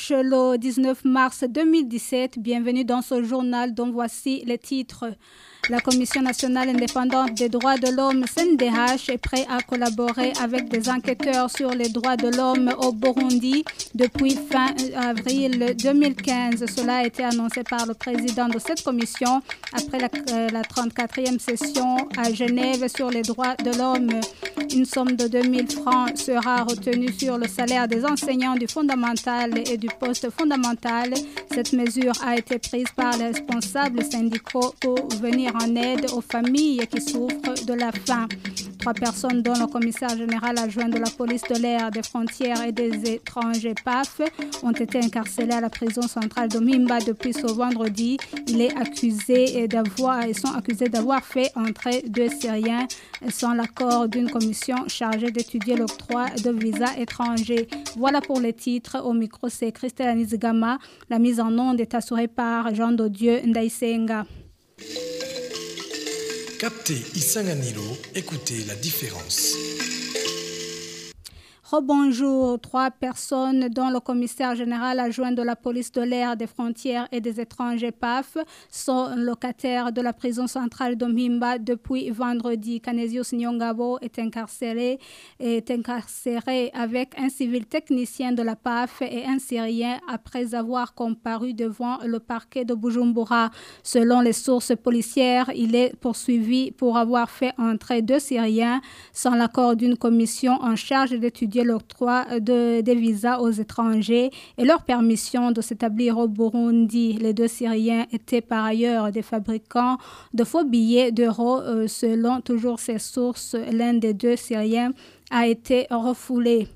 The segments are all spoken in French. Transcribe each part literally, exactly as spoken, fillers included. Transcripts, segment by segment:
dimanche le dix-neuf mars deux mille dix-sept. Bienvenue dans ce journal dont voici les titres. La Commission nationale indépendante des droits de l'homme, C N D H, est prête à collaborer avec des enquêteurs sur les droits de l'homme au Burundi depuis fin avril deux mille quinze. Cela a été annoncé par le président de cette commission après la, euh, la trente-quatrième session à Genève sur les droits de l'homme. Une somme de deux mille francs sera retenue sur le salaire des enseignants du fondamental et du poste fondamental. Cette mesure a été prise par les responsables syndicaux pour venir en aide aux familles qui souffrent de la faim. Trois personnes, dont le commissaire général adjoint de la police de l'air, des frontières et des étrangers P A F, ont été incarcérés à la prison centrale de Mimba depuis ce vendredi. Il est accusé d'avoir, ils sont accusés d'avoir fait entrer deux Syriens sans l'accord d'une commission chargée d'étudier l'octroi de visas étrangers. Voilà pour les titres. Au micro, c'est Christelle Anizigama. La mise en onde est assurée par Jean Dodieu Ndaïsenga. Captez Isanganiro, écoutez la différence. Rebonjour. Trois personnes, dont le commissaire général adjoint de la police de l'air, des frontières et des étrangers P A F, sont locataires de la prison centrale de Mimba depuis vendredi. Canesius Nyongabo est incarcéré, est incarcéré avec un civil technicien de la P A F et un Syrien après avoir comparu devant le parquet de Bujumbura. Selon les sources policières, il est poursuivi pour avoir fait entrer deux Syriens sans l'accord d'une commission en charge d'étudier l'octroi de, des visas aux étrangers et leur permission de s'établir au Burundi. Les deux Syriens étaient par ailleurs des fabricants de faux billets d'euros. Euh, selon toujours ces sources, l'un des deux Syriens a été refoulé.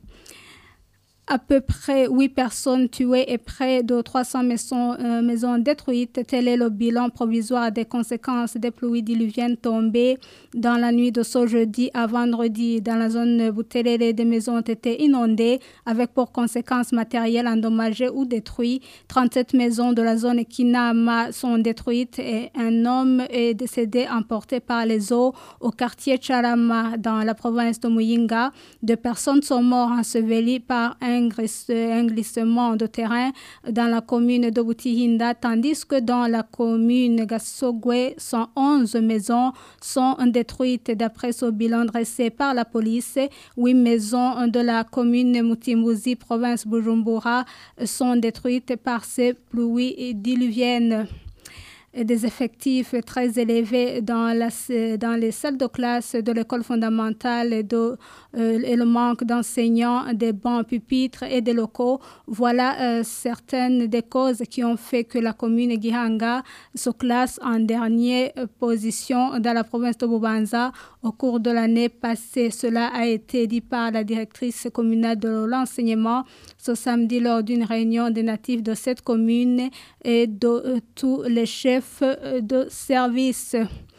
À peu près huit personnes tuées et près de trois cents maisons, euh, maisons détruites. Tel est le bilan provisoire des conséquences des pluies diluviennes tombées dans la nuit de ce jeudi à vendredi. Dans la zone Buterere, des maisons ont été inondées avec pour conséquences matérielles endommagées ou détruites. trente-sept maisons de la zone Kinama sont détruites et un homme est décédé emporté par les eaux au quartier Charama dans la province de Muyinga. Deux personnes sont mortes ensevelies par un un glissement de terrain dans la commune de Butihinda, tandis que dans la commune Gassogwe, cent onze maisons sont détruites. D'après ce bilan dressé par la police, huit maisons de la commune Mutimbuzi, province Bujumbura, sont détruites par ces pluies diluviennes. Des effectifs très élevés dans, la, dans les salles de classe de l'école fondamentale et, de, euh, et le manque d'enseignants, des bancs, pupitres et des locaux. Voilà euh, certaines des causes qui ont fait que la commune Gihanga se classe en dernière position dans la province de Bubanza au cours de l'année passée. Cela a été dit par la directrice communale de l'enseignement ce samedi lors d'une réunion des natifs de cette commune et de euh, tous les chefs de service.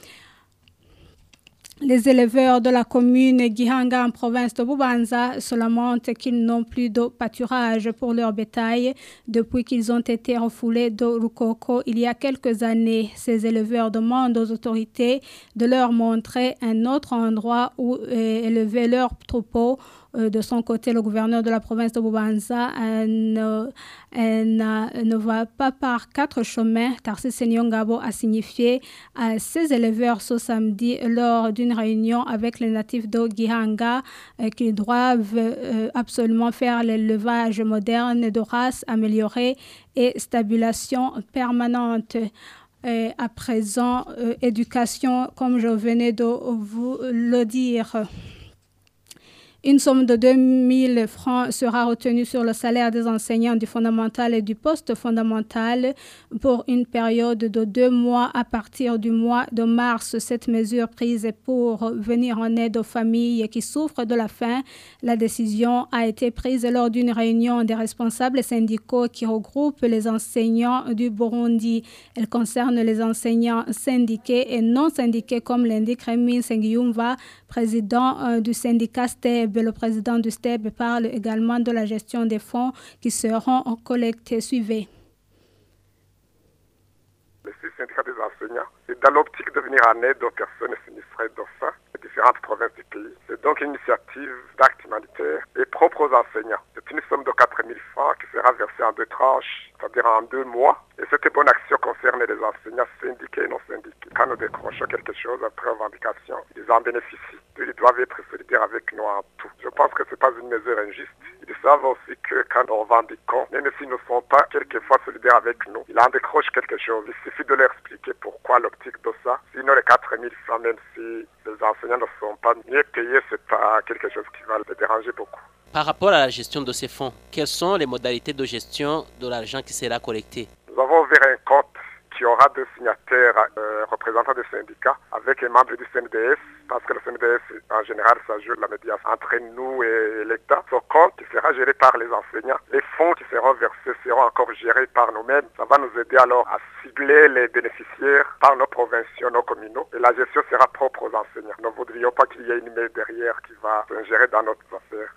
Les éleveurs de la commune Gihanga en province de Bubanza se lamentent qu'ils n'ont plus de pâturage pour leur bétail depuis qu'ils ont été refoulés de Rukoko il y a quelques années. Ces éleveurs demandent aux autorités de leur montrer un autre endroit où euh, élever leurs troupeaux. De son côté, le gouverneur de la province de Bubanza euh, ne, euh, ne va pas par quatre chemins. Tarsis Nyongabo a signifié à ses éleveurs ce samedi lors d'une réunion avec les natifs de Gihanga euh, qu'ils doivent euh, absolument faire l'élevage moderne de races améliorées et stabilisation permanente. Et à présent, euh, éducation, comme je venais de vous le dire. Une somme de deux mille francs sera retenue sur le salaire des enseignants du fondamental et du poste fondamental pour une période de deux mois à partir du mois de mars. Cette mesure prise est pour venir en aide aux familles qui souffrent de la faim. La décision a été prise lors d'une réunion des responsables syndicaux qui regroupent les enseignants du Burundi. Elle concerne les enseignants syndiqués et non syndiqués, comme l'indique Rémi Nsengiyumva, président euh, du syndicat S T E B. Le président du S T E B parle également de la gestion des fonds qui seront collectés. Suivez. les six syndicats des enseignants. C'est dans l'optique de venir en aide aux personnes sinistrées d'O S A des différentes provinces du pays. C'est donc une initiative d'acte humanitaire et propre aux enseignants. C'est une somme de quatre mille francs qui sera versée en deux tranches, c'est-à-dire en deux mois. Et cette bonne action concerne les enseignants syndiqués et non syndiqués. Quand nous décrochons quelque chose après revendication, ils en bénéficient. Ils doivent être solidaires avec nous en tout. Je pense que ce n'est pas une mesure injuste. Ils savent aussi que quand nous revendiquons, même s'ils ne sont pas quelquefois solidaires avec nous, ils en décrochent quelque chose. Il suffit de leur expliquer pourquoi l'optique de ça. Sinon, les quatre mille francs, même si les enseignants ne sont pas mieux payés, ce n'est pas quelque chose qui va les déranger beaucoup. Par rapport à la gestion de ces fonds, quelles sont les modalités de gestion de l'argent qui sera collecté? Nous avons ouvert un compte qui aura deux signataires euh, représentants des syndicats avec les membres du C N D S, parce que le C N D S, en général, ça joue la médiation entre nous et l'État. Ce compte qui sera géré par les enseignants. Les fonds qui seront versés seront encore gérés par nous-mêmes. Ça va nous aider alors à cibler les bénéficiaires par nos provinciaux, nos communaux. Et la gestion sera propre aux enseignants. Nous ne voudrions pas qu'il y ait une main derrière qui va s'ingérer dans notre affaire.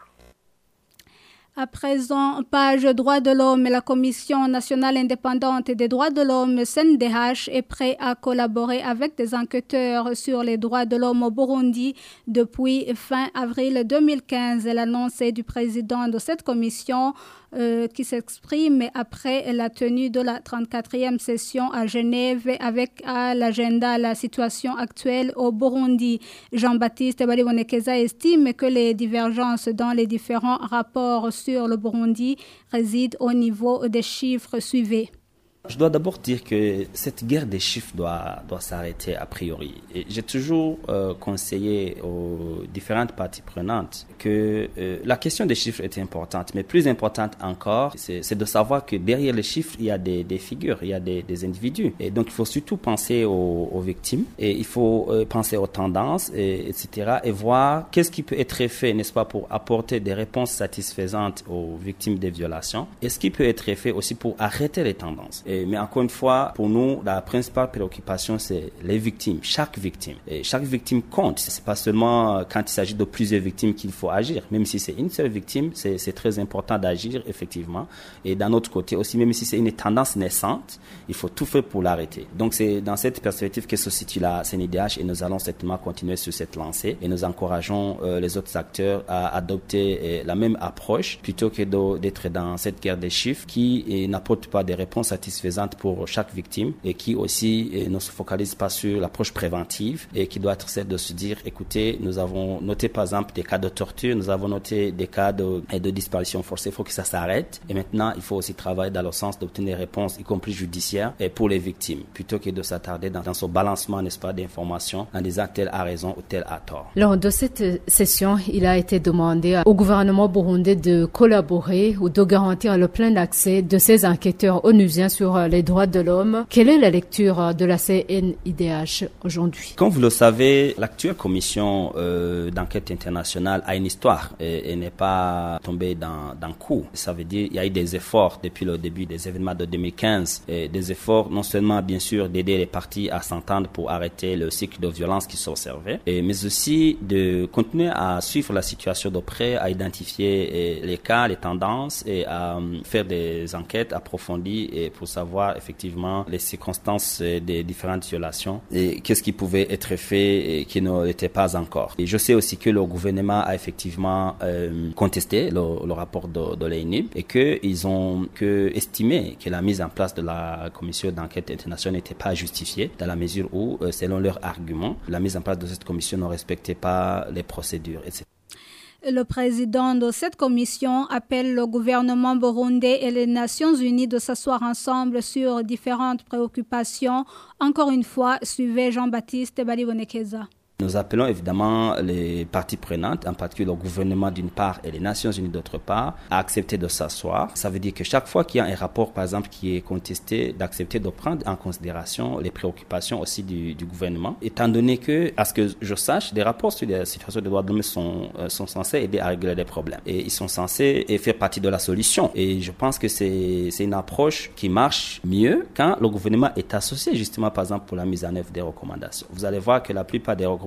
À présent, page droits de l'homme, la Commission nationale indépendante des droits de l'homme, C N D H, est prête à collaborer avec des enquêteurs sur les droits de l'homme au Burundi depuis fin avril deux mille quinze. L'annonce est du président de cette commission euh, qui s'exprime après la tenue de la trente-quatrième session à Genève avec à l'agenda la situation actuelle au Burundi. Jean-Baptiste Balibonekeza estime que les divergences dans les différents rapports sur le Burundi réside au niveau des chiffres suivis. Je dois d'abord dire que cette guerre des chiffres doit, doit s'arrêter a priori. Et j'ai toujours euh, conseillé aux différentes parties prenantes que euh, la question des chiffres est importante, mais plus importante encore, c'est, c'est de savoir que derrière les chiffres, il y a des, des figures, il y a des, des individus. Et donc, il faut surtout penser aux, aux victimes, et il faut euh, penser aux tendances, et, etc., et voir qu'est-ce qui peut être fait, n'est-ce pas, pour apporter des réponses satisfaisantes aux victimes des violations, et ce qui peut être fait aussi pour arrêter les tendances. Et, mais encore une fois, pour nous, la principale préoccupation, c'est les victimes, chaque victime. Et chaque victime compte. C'est pas seulement quand il s'agit de plusieurs victimes qu'il faut agir. Même si c'est une seule victime, c'est, c'est très important d'agir, effectivement. Et d'un autre côté aussi, même si c'est une tendance naissante, il faut tout faire pour l'arrêter. Donc c'est dans cette perspective que se situe la C N I D H et nous allons certainement continuer sur cette lancée. Et nous encourageons euh, les autres acteurs à adopter euh, la même approche plutôt que de, d'être dans cette guerre des chiffres qui euh, n'apporte pas des réponses satisfaisantes pour chaque victime et qui aussi eh, ne se focalise pas sur l'approche préventive et qui doit être celle de se dire, écoutez, nous avons noté par exemple des cas de torture, nous avons noté des cas de, de disparition forcée, il faut que ça s'arrête et maintenant il faut aussi travailler dans le sens d'obtenir des réponses, y compris judiciaires, et pour les victimes, plutôt que de s'attarder dans, dans ce balancement, n'est-ce pas, d'informations en disant tel a raison ou tel a tort. Lors de cette session, il a été demandé au gouvernement burundais de collaborer ou de garantir le plein accès de ces enquêteurs onusiens sur les droits de l'homme. Quelle est la lecture de la C N I D H aujourd'hui? Comme vous le savez, l'actuelle commission euh, d'enquête internationale a une histoire et, et n'est pas tombée dans, dans le coup. Ça veut dire qu'il y a eu des efforts depuis le début des événements de deux mille quinze, et des efforts non seulement bien sûr d'aider les parties à s'entendre pour arrêter le cycle de violence qui s'observait, mais aussi de continuer à suivre la situation de près, à identifier les cas, les tendances et à faire des enquêtes approfondies et pour savoir effectivement les circonstances des différentes violations et qu'est-ce qui pouvait être fait et qui ne l'était pas encore. Et je sais aussi que le gouvernement a effectivement euh, contesté le, le rapport de, de l'E N I B et qu'ils ont que estimé que la mise en place de la commission d'enquête internationale n'était pas justifiée dans la mesure où, euh, selon leur argument, la mise en place de cette commission ne respectait pas les procédures, et cetera. Le président de cette commission appelle le gouvernement burundais et les Nations Unies de s'asseoir ensemble sur différentes préoccupations. Encore une fois, suivez Jean-Baptiste Balibonekeza. Nous appelons évidemment les parties prenantes, en particulier le gouvernement d'une part et les Nations Unies d'autre part, à accepter de s'asseoir. Ça veut dire que chaque fois qu'il y a un rapport, par exemple, qui est contesté, d'accepter de prendre en considération les préoccupations aussi du, du gouvernement, étant donné que, à ce que je sache, des rapports sur la situation des droits de l'homme sont, euh, sont censés aider à régler les problèmes. Et ils sont censés faire partie de la solution. Et je pense que c'est, c'est une approche qui marche mieux quand le gouvernement est associé, justement, par exemple, pour la mise en œuvre des recommandations. Vous allez voir que la plupart des recommandations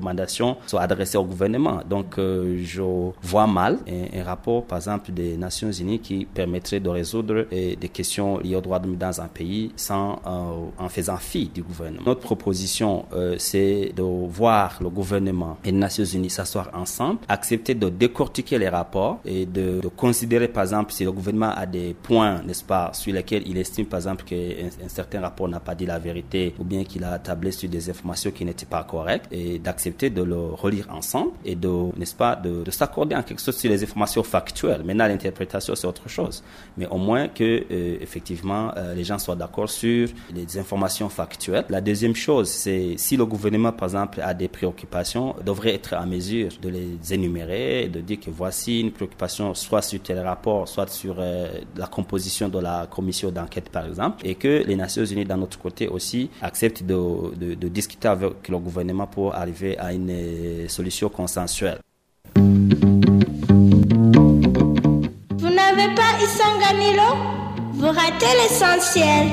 recommandations soient adressées au gouvernement. Donc, euh, je vois mal un, un rapport, par exemple, des Nations Unies qui permettrait de résoudre eh, des questions liées aux droits de l'homme dans un pays sans, euh, en faisant fi du gouvernement. Notre proposition, euh, c'est de voir le gouvernement et les Nations Unies s'asseoir ensemble, accepter de décortiquer les rapports et de, de considérer, par exemple, si le gouvernement a des points, n'est-ce pas, sur lesquels il estime, par exemple, qu'un un certain rapport n'a pas dit la vérité ou bien qu'il a tablé sur des informations qui n'étaient pas correctes, et d'accepter de le relire ensemble et de, n'est-ce pas, de, de s'accorder en quelque sorte sur les informations factuelles. Maintenant, l'interprétation, c'est autre chose. Mais au moins que, euh, effectivement, euh, les gens soient d'accord sur les informations factuelles. La deuxième chose, c'est si le gouvernement, par exemple, a des préoccupations, devrait être en mesure de les énumérer et de dire que voici une préoccupation soit sur tel rapport, soit sur euh, la composition de la commission d'enquête, par exemple, et que les Nations Unies, d'un autre côté aussi, acceptent de, de, de discuter avec le gouvernement pour arriver à une euh, solution consensuelle. Vous n'avez pas Isanganiro? Vous ratez l'essentiel.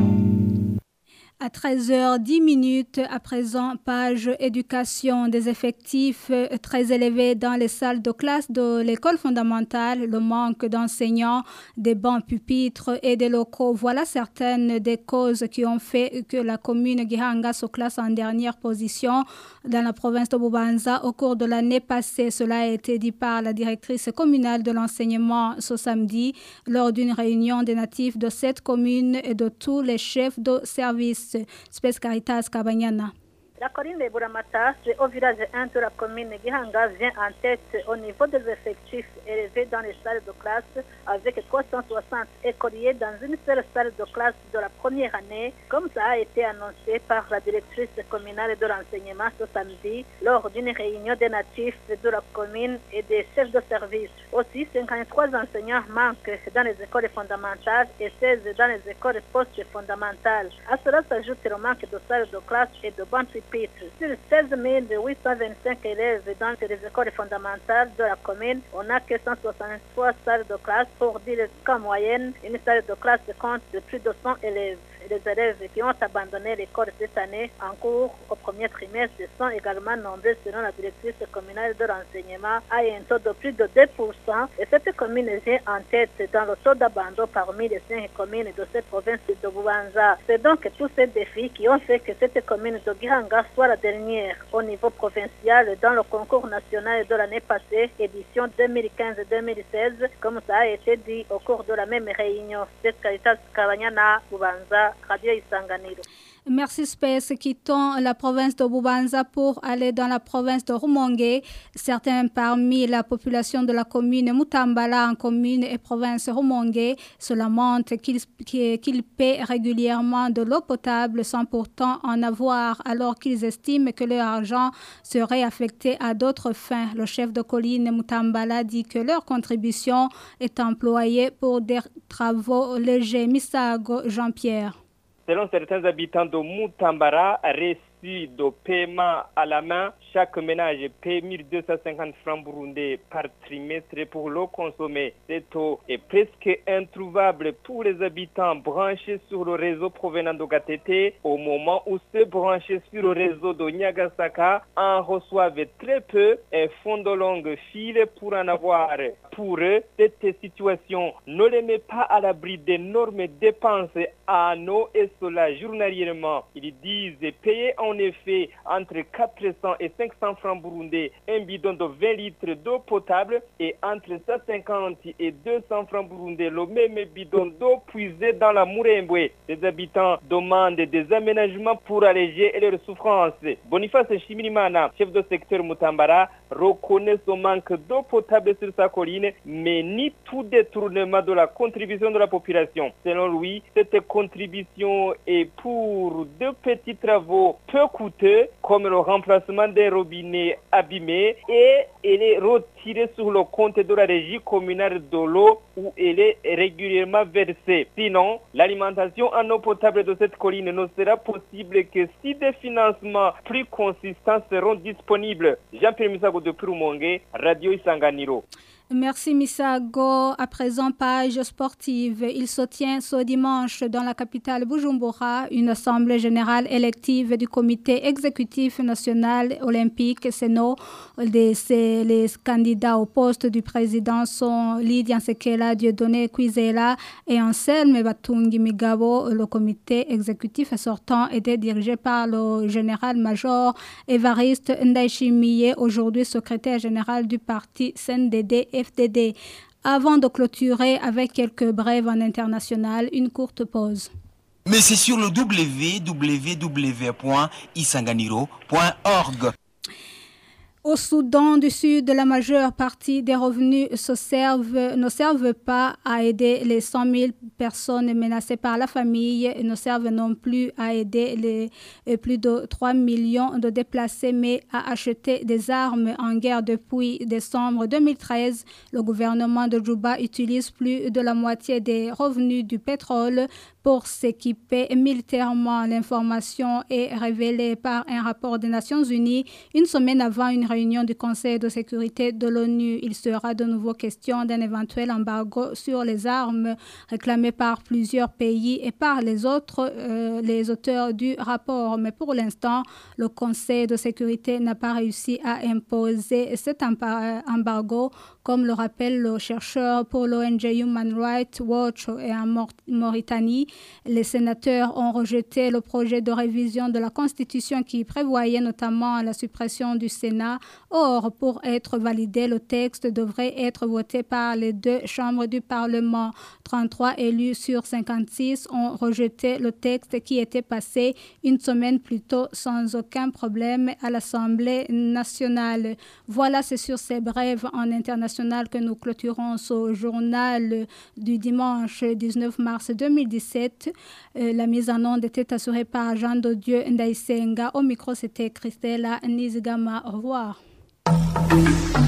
À treize heures dix minutes, à présent, page éducation, des effectifs très élevés dans les salles de classe de l'école fondamentale, le manque d'enseignants, des bancs pupitres et des locaux. Voilà certaines des causes qui ont fait que la commune Gihanga se classe en dernière position dans la province de Bubanza au cours de l'année passée. Cela a été dit par la directrice communale de l'enseignement ce samedi lors d'une réunion des natifs de cette commune et de tous les chefs de service. Space Caritas Kabanyana. La commune de Buramata, au village un de la commune Gihanga, vient en tête au niveau des effectifs élevés dans les salles de classe avec trois cent soixante écoliers dans une seule salle de classe de la première année, comme ça a été annoncé par la directrice communale de l'enseignement ce samedi lors d'une réunion des natifs de la commune et des chefs de service. Aussi, cinquante-trois enseignants manquent dans les écoles fondamentales et seize dans les écoles post-fondamentales. À cela s'ajoute le manque de salles de classe et de bancs pupitres. Sur seize mille huit cent vingt-cinq élèves dans les écoles fondamentales de la commune, on n'a que cent soixante-trois salles de classe pour dire qu'en moyenne, une salle de classe compte de plus de cent élèves. Les élèves qui ont abandonné l'école cette année en cours au premier trimestre sont également nombreux selon la directrice communale de l'enseignement à un taux de plus de deux pour cent et cette commune vient en tête dans le taux d'abandon parmi les cinq communes de cette province de Bubanza. C'est donc tous ces défis qui ont fait que cette commune de Gihanga soit la dernière au niveau provincial dans le concours national de l'année passée, édition deux mille quinze deux mille seize, comme ça a été dit au cours de la même réunion. C'est Caritas Kabanyana, Bubanza. Radio Isanganiro. Merci Space. Quittons la province de Bubanza pour aller dans la province de Rumongue. Certains parmi la population de la commune Mutambala en commune et province Rumongue se lamentent qu'ils qu'ils paient régulièrement de l'eau potable sans pourtant en avoir, alors qu'ils estiment que leur argent serait affecté à d'autres fins. Le chef de colline Mutambala dit que leur contribution est employée pour des travaux légers. Misago Jean-Pierre. Selon certains habitants de Mutambara, reçu de paiement à la main, chaque ménage paie mille deux cent cinquante francs burundais par trimestre pour l'eau consommée. Cette eau est presque introuvable pour les habitants branchés sur le réseau provenant de Gatete, au moment où ceux branchés sur le réseau de Nyagasaka en reçoivent très peu et font de longues files pour en avoir. Pour eux, cette situation ne les met pas à l'abri d'énormes dépenses en eau et cela journalièrement. Ils disent payer en effet entre quatre cents et cinq cents francs burundais un bidon de vingt litres d'eau potable et entre cent cinquante et deux cents francs burundais le même bidon d'eau puisée dans la Murembwe. Les habitants demandent des aménagements pour alléger leurs souffrances. Boniface Shimirimana, chef de secteur Mutambara, reconnaît ce manque d'eau potable sur sa colline, mais nie tout détournement de la contribution de la population. Selon lui, cette contribution est pour deux petits travaux peu coûteux, comme le remplacement des robinets abîmés, et elle est retirée sur le compte de la régie communale de l'eau où elle est régulièrement versée. Sinon, l'alimentation en eau potable de cette colline ne sera possible que si des financements plus consistants seront disponibles. Jean-Pierre Misago de Purumongue, Radio Isanganiro. Merci Misago. À présent, page sportive. Il se tient ce dimanche dans la capitale Bujumbura une assemblée générale élective du comité exécutif national olympique Seno. Les candidats au poste du président sont Lydia Nsekela, Dieudonné Kwizera et Anselme Batungi Migabo. Le comité exécutif sortant était dirigé par le général-major Évariste Ndayishimiye, aujourd'hui secrétaire général du parti C N D D F D D. Avant de clôturer avec quelques brèves en international, une courte pause. Mais c'est sur le w w w point isanganiro point org. Au Soudan du Sud, la majeure partie des revenus se servent, ne servent pas à aider les cent mille personnes menacées par la famille, et ne servent non plus à aider les plus de trois millions de déplacés, mais à acheter des armes en guerre depuis décembre deux mille treize. Le gouvernement de Djouba utilise plus de la moitié des revenus du pétrole pour s'équiper militairement. L'information est révélée par un rapport des Nations Unies une semaine avant une réunion du Conseil de sécurité de l'ONU. Il sera de nouveau question d'un éventuel embargo sur les armes réclamé par plusieurs pays et par les autres, euh, les auteurs du rapport. Mais pour l'instant, le Conseil de sécurité n'a pas réussi à imposer cet embargo, comme le rappelle le chercheur pour l'O N G Human Rights Watch et en Mauritanie. Les sénateurs ont rejeté le projet de révision de la Constitution qui prévoyait notamment la suppression du Sénat. Or, pour être validé, le texte devrait être voté par les deux chambres du Parlement. trente-trois élus sur cinquante-six ont rejeté le texte qui était passé une semaine plus tôt sans aucun problème à l'Assemblée nationale. Voilà, c'est sur ces brèves en international que nous clôturons ce journal du dimanche dix-neuf mars deux mille dix-sept. Euh, la mise en onde était assurée par Jean de Dieu Ndaïsenga. Au micro, c'était Christella Nizigama. Au revoir.